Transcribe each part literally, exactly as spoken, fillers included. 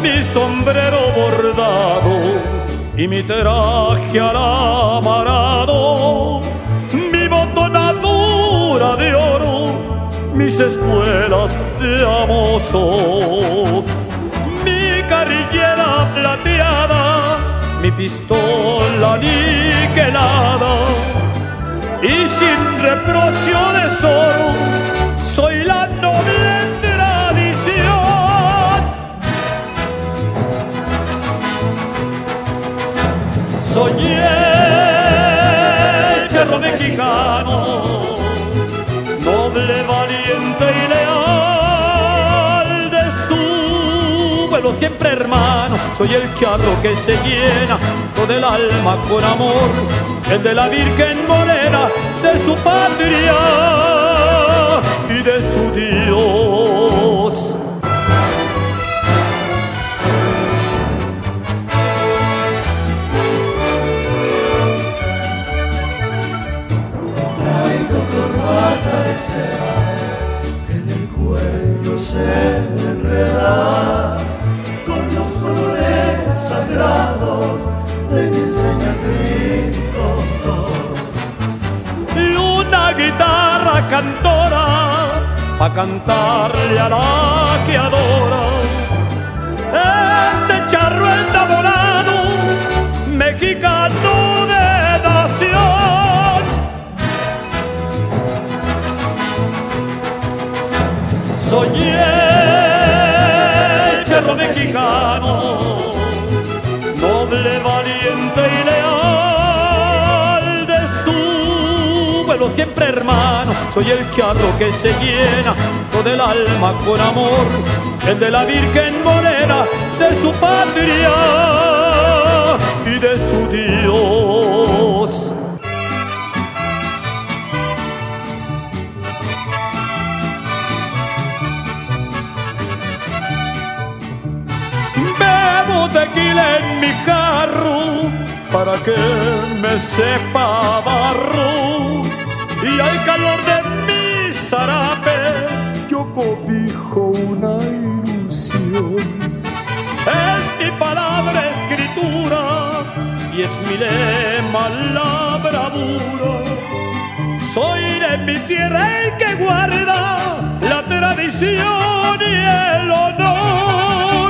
mi sombrero bordado y mi traje alamarado, mi botonadura de oro, mis espuelas de amoso, mi carrillera plateada, mi pistola niquelada, y sin reproche o deshoro soy la noble tradición. Soy el charro mexicano, noble, valiente y leal, de su pueblo siempre hermano. Soy el charro que se llena todo el alma con amor, el de la Virgen Morena, de su patria y de su Dios. Traigo corbata de seda que en el cuello se me enreda con los colores sagrados de mi enseñatriz. Una guitarra cantora pa' cantarle a la que adora. Este charro enamorado, mexicano de nación. Soy el charro mexicano, noble, valiente y leal, de su pueblo siempre hermano. Soy el charro que se llena todo el alma con amor, el de la Virgen Morena, de su patria y de su Dios. Bebo tequila en mi jarro para que me sepa barro, y al calor de mi zarape yo cobijo una ilusión. Es mi palabra escritura y es mi lema la bravura. Soy de mi tierra el que guarda la tradición y el honor.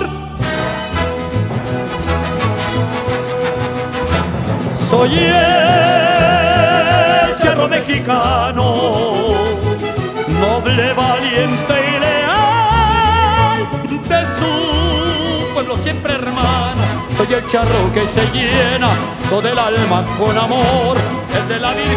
Soy el charro mexicano, noble, valiente y leal, de su pueblo siempre hermano. Soy el charro que se llena todo el alma con amor, el de la Virgen